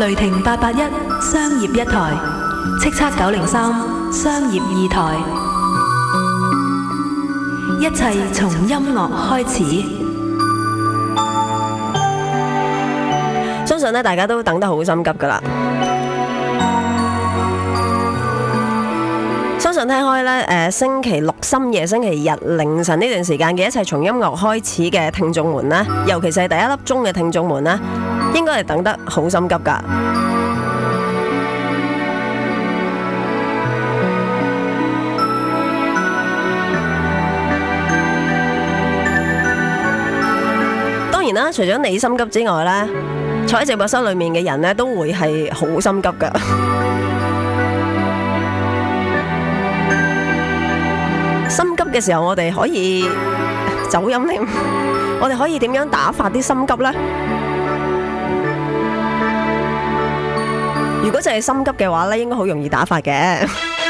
雷霆881商業一台，叱咤903商業二台，一切從音樂開始。 相信咧，大家都等得好心急噶啦。相信聽開咧，星期六深夜、星期日凌晨呢段時間嘅一切從音樂開始嘅聽眾們咧，尤其是係第一粒鐘嘅聽眾們咧，應該係等得好心急噶。當然啦，除咗你心急之外咧，坐喺直播室裏面嘅人咧，都會係好心急噶。心急嘅時候，我哋可以走音添。我哋可以點樣打發啲心急呢？如果就係心急嘅話咧，應該好容易打發嘅。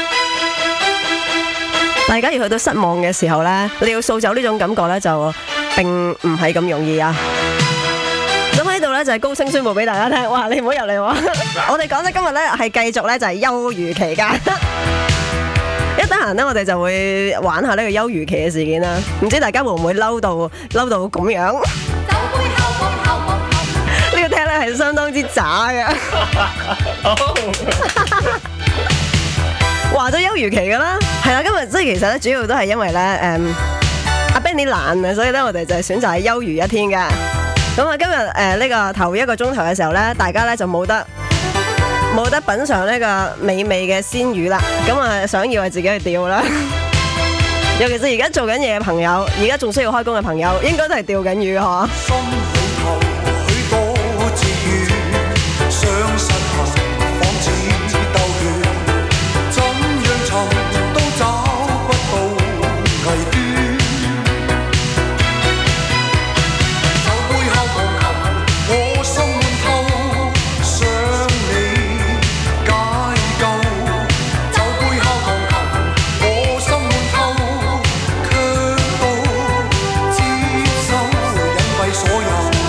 大家要去到失望嘅時候咧，你要掃走呢種感覺咧，就並唔係咁容易啊！咁喺度咧就係高聲宣佈俾大家聽，哇！你唔好入嚟喎！我哋講咧今日咧係繼續咧就係休漁期間。一得閒咧，我哋就會玩下呢個休漁期嘅事件啦。唔知大家會唔會嬲到咁樣？呢個聽咧係相當之渣嘅。話咗休漁期噶啦，係啦，今日即係其實咧，主要都係因為咧，阿 Benny 懶啊，所以咧我哋就係選擇係休漁一天嘅。咁啊，今日呢個頭一個鐘頭嘅時候咧，大家咧就冇得品嚐呢個美味嘅鮮魚啦，咁啊想要係自己去釣啦。尤其是而家做緊嘢嘅朋友，而家仲需要開工嘅朋友，應該都係釣緊魚嗬。心裏頭許多志願，想實行仿似鬥血，怎樣尋都找不到危端。就背後無求，我心滿透，想你。所有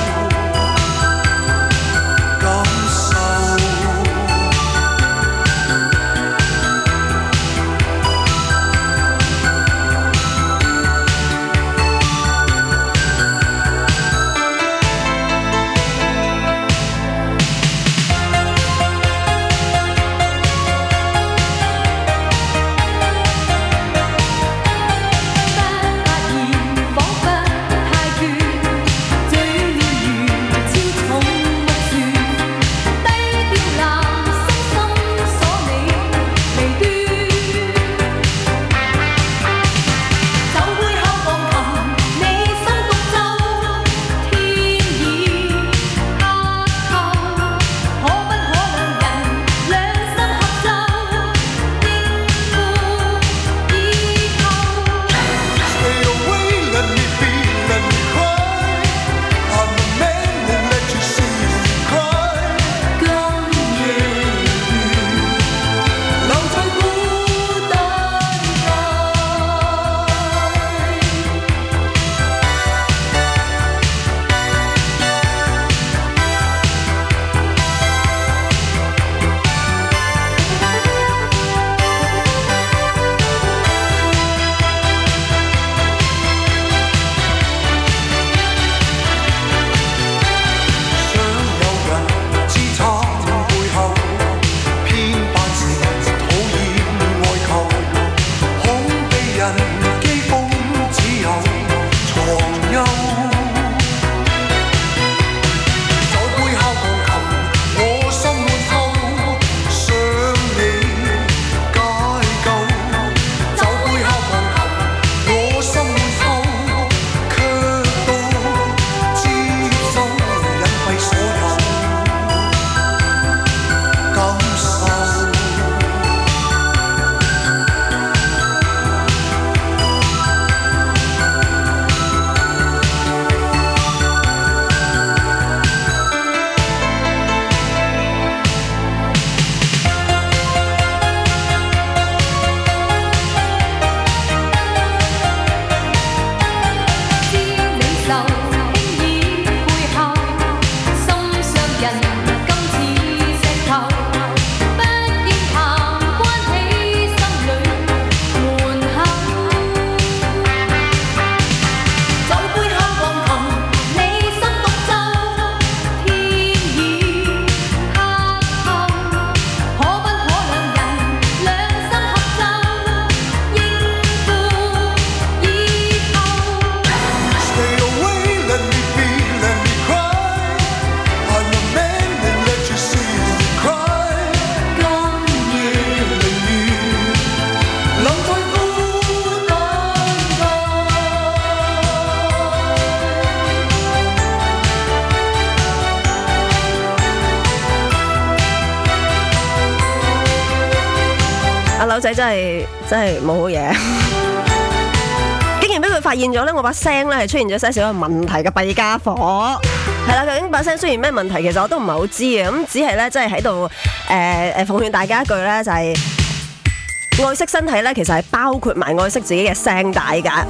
樓仔真係冇好嘢。竟然俾佢發現咗咧，我把聲咧係出現咗些少嘅問題嘅弊家伙。係啦，究竟把聲出現咩問題，其實我都唔係好知嘅。咁只係咧，即係喺度奉勸大家一句咧，就係愛惜身體咧，其實係包括埋愛惜自己嘅聲帶㗎。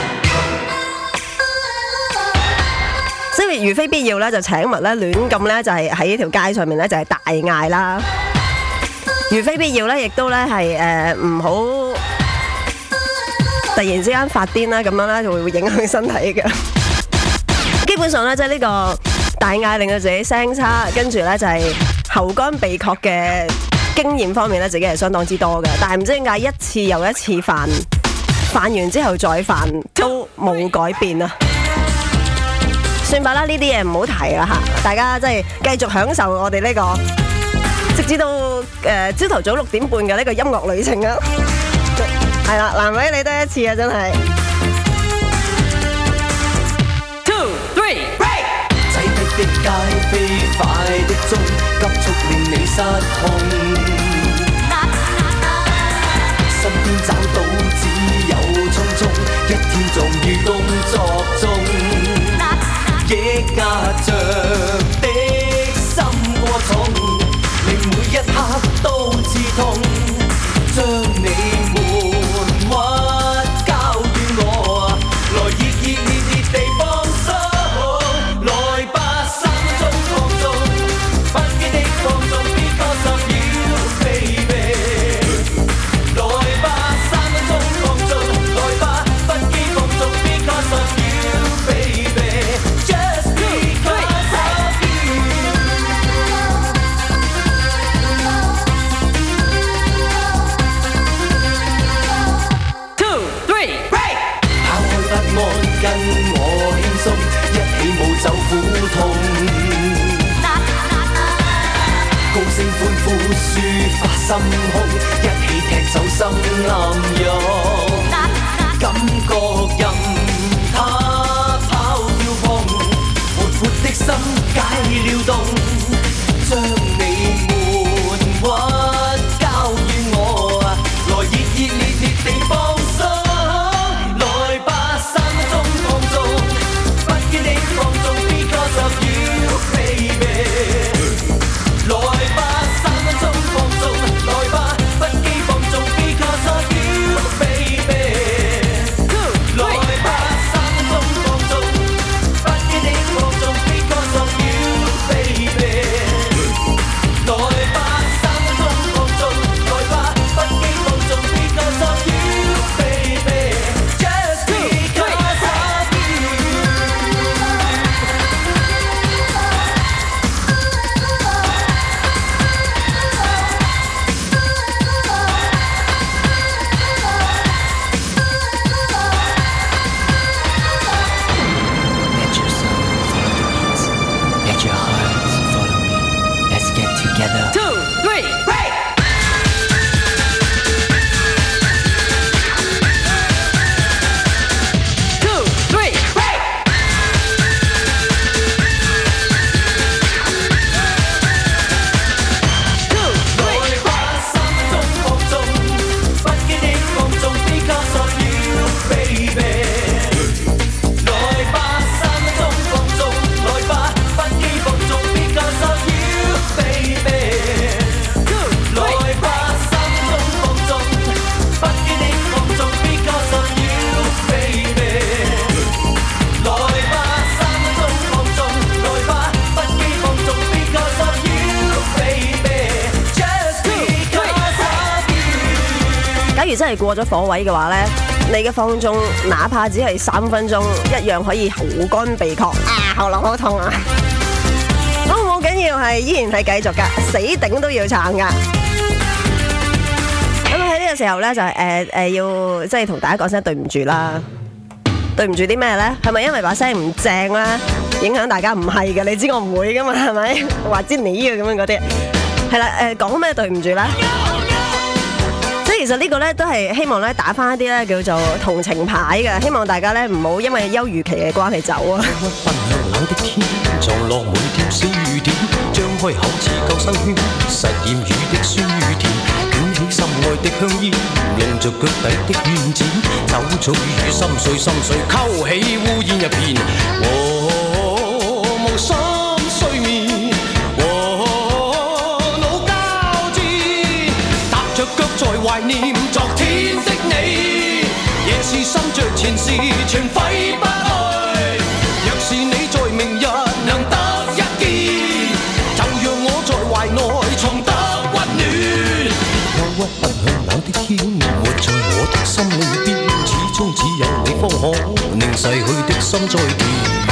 所以如非必要咧，就請勿咧亂咁咧，就係喺條街上面咧就係大嗌啦。如非必要咧，亦都咧係唔好突然之間發癲啦，咁樣咧就會影響身體嘅。基本上咧，即係呢個大嗌令到自己聲差，跟住咧就係喉乾鼻渴嘅經驗方面咧，自己係相當之多嘅。但係唔知點解一次又一次犯完之後再犯都冇改變啊！算吧啦，呢啲嘢唔好提啦嚇，大家即係繼續享受我哋呢個，直至到朝頭早6點半嘅呢個音樂旅程啊！係啦，難為你得一次啊，真係。 2、3， break！ 擠迫的街，飛快的鐘，急速令你失控。身邊找到只有匆匆，一天撞於工作中。抑壓着的心過重，令每一刻都刺痛，將你悶屈交予我，來熱熱烈烈地放鬆，來吧3分鐘放縱，不羈的放縱 because of you baby， 來吧3分鐘放縱，來吧不羈放縱 because of you baby。Just because of you。 2、3， break！ 拋開不安，跟我輕鬆，一起舞走苦痛。高聲歡呼，抒發心胸，一起踢走心暗湧。感覺任它跑跳碰。活的心解了凍，將你悶屈交予我，來熱熱烈烈地放鬆，來吧3分鐘放縱，不羈的放縱 because of you baby， 來吧3分鐘放縱，來吧不羈放縱 because of you baby， 來吧3分鐘放縱，不羈的放縱 because of you baby， 來吧3分鐘放縱，來吧不羈放縱 because of you baby，just because of you。 Let your soul follow the beats. Let your hearts follow me. Let's get together. 2、3， break！ 2、3， break！ 來吧3分鐘放縱，不羈的放縱 because of you baby。 來吧3分鐘放縱，來吧不羈放縱 because of you baby， 來吧3分鐘放縱，不羈的放縱 because of you baby， 來吧3分鐘放縱，來吧不羈放縱 because of you baby，just because of you。 假如真係過咗火位嘅話呢，你嘅放縱哪怕只係3分鐘，一樣可以喉乾鼻渴喉嚨好痛啊！好緊要係依然係繼續噶，死頂都要撐噶。咁喺呢個時候呢，就要即係同大家講聲對唔住啦。對唔住啲咩呢？係咪因為把聲唔正啦，影響大家？唔係嘅，你知我唔會噶嘛，係咪？話知你嘅咁樣嗰啲，係啦，講咩對唔住呢？其實呢個咧都係希望咧打翻一啲咧叫做同情牌嘅，希望大家咧唔好因為休漁期嘅關係走啊。 奔向冷的天，撞落每條小雨點，張開口似救生圈，實驗雨的酸與甜，捲起心愛的香煙，弄着腳底的軟墊，酒醉與心碎，心碎勾起烏煙一片。無心睡眠，腦交戰，踏着腳在懷念昨天的你，夜是心着前事全揮不去。若是你在明日能得一見，就讓我在懷內重得溫暖。憂鬱不向冷的天，活在我的心裏邊，始終只有你方可令逝去的心再甜。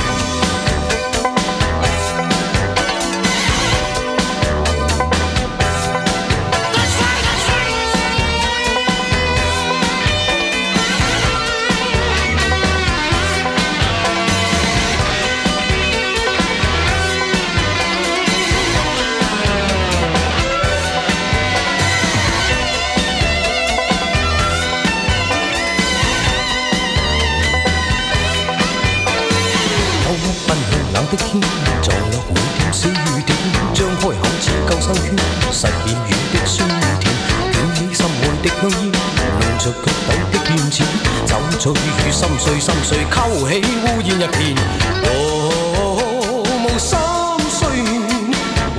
天撞落每點小雨點，張開口似救生圈，實現雨的酸甜，捲起心愛的香煙，弄着腳底的軟墊，酒醉與心碎，心碎勾起烏煙一片。無心睡眠，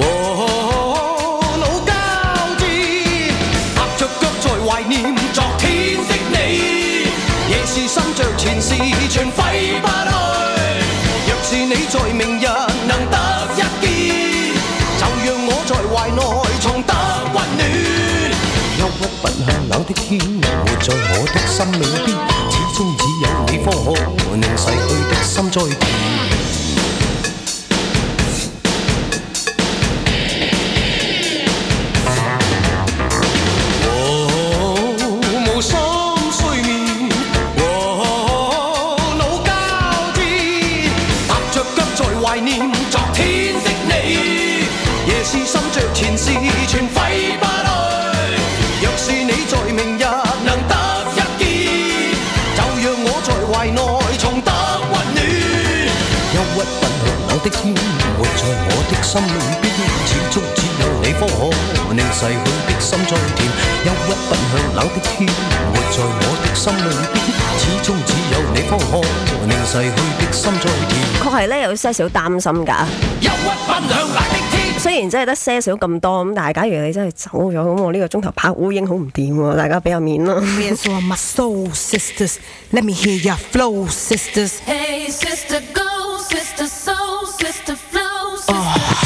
腦交戰，踏着腳在懷念昨天的你，夜是心着前事全揮不去。若是你在明日能得一見，就讓我在懷內重得溫暖。憂鬱不向冷的天，活在我的心裏邊，始終只有你方可令逝去的心再甜。懷念昨天的你，夜是心着前事全揮不去。若是你在明日能得一見，就讓我在懷內重得溫暖。憂鬱不向冷的天，活在我的心裏邊，始終只有你方可令逝去的心再甜。憂鬱不向冷的天，活在我的心裏邊，始終只有你方可令逝去的心再甜。 確係咧有些少擔心㗎。 憂鬱不向冷的天， 雖然真係得些少咁多咁，但係假如你真係走咗，咁我呢個鐘頭拍烏蠅好唔掂喎，大家俾下面啦。 Hands on my soul, sisters. Let me hear your flow, sisters. Hey, sister, go, sister, soul, sister, flow, sister.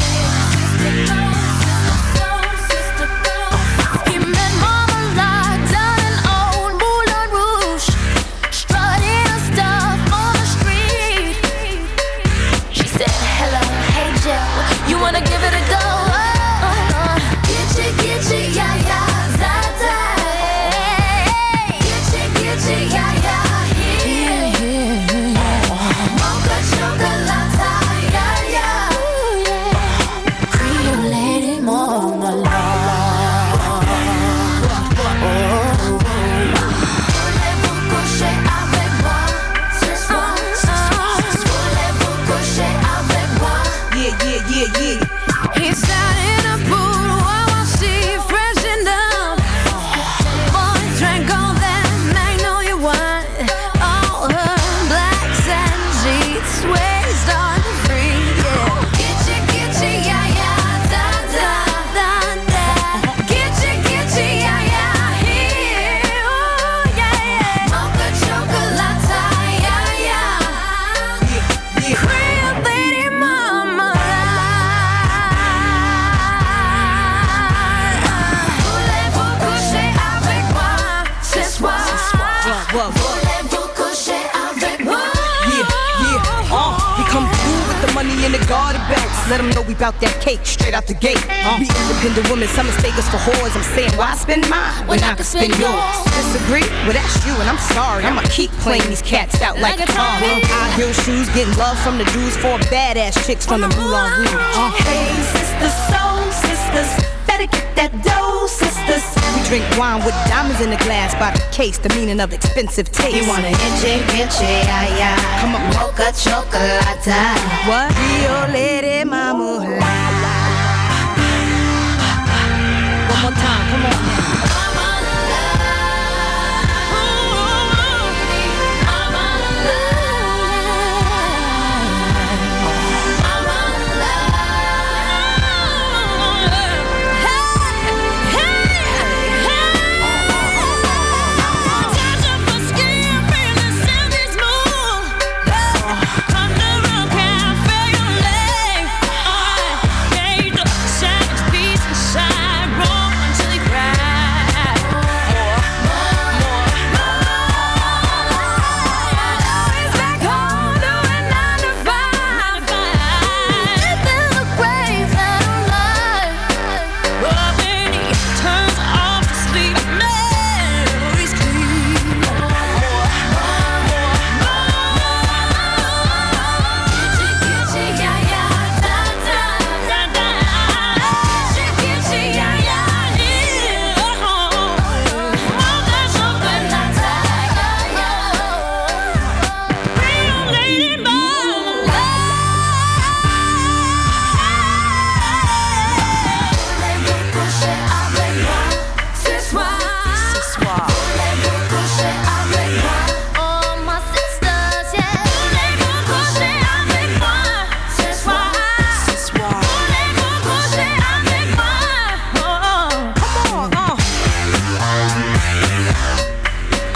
Let them know we bout that cake straight out the gate. We independent women, some mistake us for whores. I'm saying, why spend mine when I can spend yours? Disagree? Well, that's you, and I'm sorry. I'ma keep playing these cats out like a car. High heel shoes, getting love from the Jews, 4 badass chicks from the Moulin Rouge. Hey, sisters, soul sisters, better get that dough, sisters. We drink wine with diamonds in the glass by the case, the meaning of expensive taste. You wanna inche, ay, ay. Come on. Mocha chocolate. What? Rio Lady Mama. One more time, come on.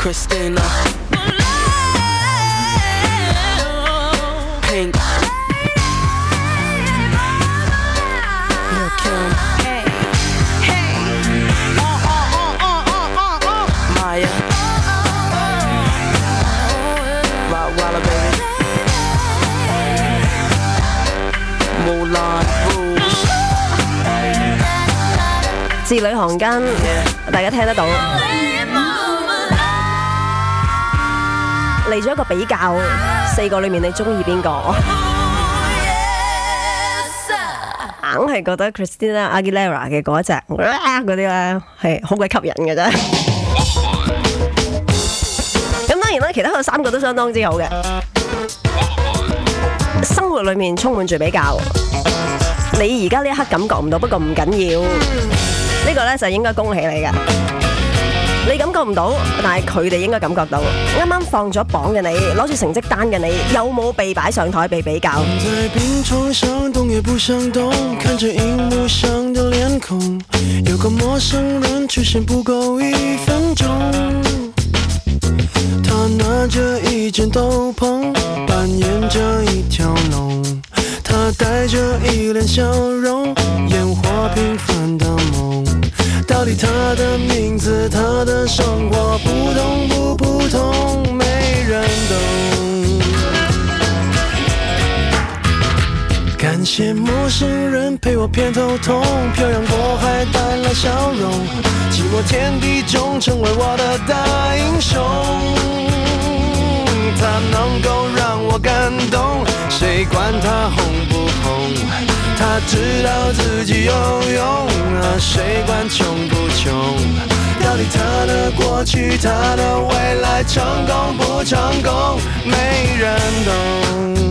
Christina, Pink, Lil' Kim, Maya, Rottweiler baby, Moulin Rouge， 字裏行間，大家聽得到。嚟咗一個比較，4個裏面你中意邊個？硬係覺得 Christina Aguilera 嘅嗰一隻嗰啲咧係好鬼吸引嘅啫。咁當然啦，其他嗰3個都相當之好嘅。生活裏面充滿住比較，你而家呢一刻感覺唔到，不過唔緊要，呢個咧就應該恭喜你嘅。你感覺唔到，但係佢哋應該感覺到。啱啱放咗榜嘅你，攞住成績單嘅你，有冇被擺上台被比較？ 在病床上動也不想動，看着熒幕上的臉孔，有個陌生人出現不夠1分鐘。他拿着一件斗篷，扮演着一條龍，他帶着一臉笑容，演活平凡的夢。到底他的名字，他的生活普通不普通，沒人懂。感謝陌生人陪我偏頭痛，漂洋過海帶來笑容，寂寞天地中成為我的大英雄。他能夠讓我感動，誰管他紅不紅？他知道自己有用，誰管窮不窮？到底他的過去，他的未來，成功不成功，沒人懂。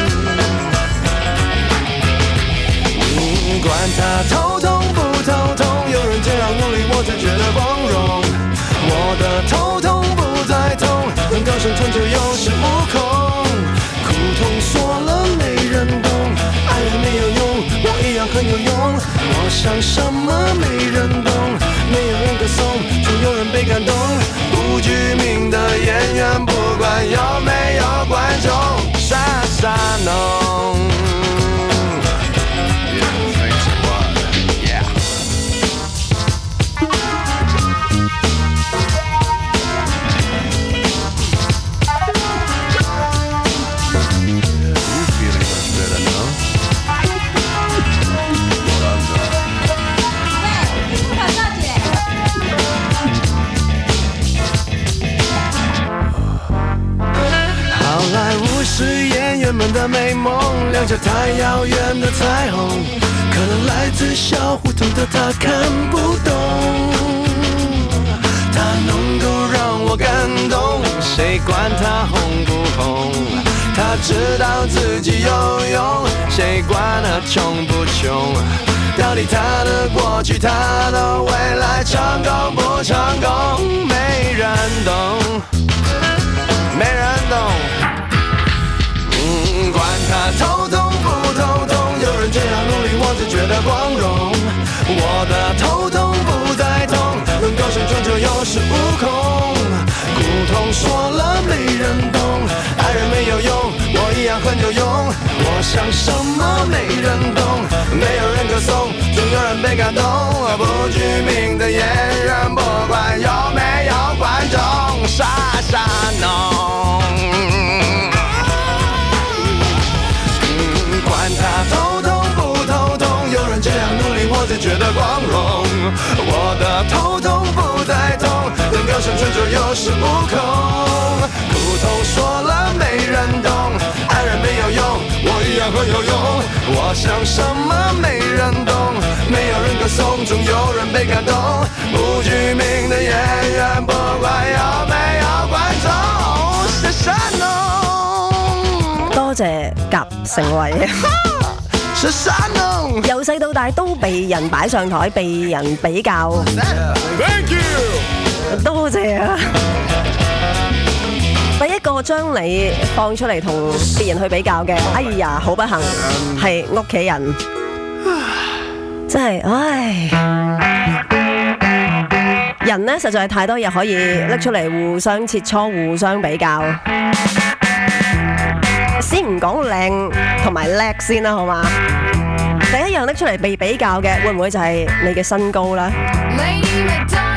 管他頭痛不頭痛，有人這樣努力，我才覺得光榮。我的頭痛不再痛，能高聲喘就有恃無恐。苦痛說了沒人懂，愛人沒有用，我一樣很有用。我想什麼沒人懂，沒有人歌頌，總有人被感動。不具名的演員，不管有沒有觀眾，傻傻弄。是演員們的美夢，亮着太遙遠的彩虹，可能來自小胡同的他看不懂，他能夠讓我感動，誰管他紅不紅？他知道自己有用，誰管他窮不窮？到底他的過去，他的未來，成功不成功？沒人懂，沒人懂。管他頭痛不頭痛，有人這樣努力，我只覺得光榮。我的頭痛不再痛，能高聲喘就有恃無恐。苦痛說了沒人懂，愛人沒有用，我一樣很有用。我想什麼沒人懂，沒有人歌頌，總有人被感動。不具名的演員，不管有沒有觀眾，傻傻弄。他頭痛不頭痛，有人這樣努力，我才覺得光榮。我的頭痛不再痛，能高聲喘就有恃無恐。苦痛說了沒人懂，愛人沒有用，我一樣很有用。我想什麼沒人懂，沒有人歌頌，總有人被感動。不具名的演員，不管有沒有觀眾，是神農。 多謝夾成為。由細到大都被人擺上台，被人比較。 Thank you， 多謝啊！第一個將你放出嚟同別人去比較嘅，哎呀，好不幸，係屋企人，真係，唉。 人呢，實在係太多嘢可以拎出嚟互相切磋、互相比較。先唔講靚同埋叻先啦，好嘛？第一樣拎出嚟被比較嘅，會唔會就係你嘅身高啦？ Lady McDonald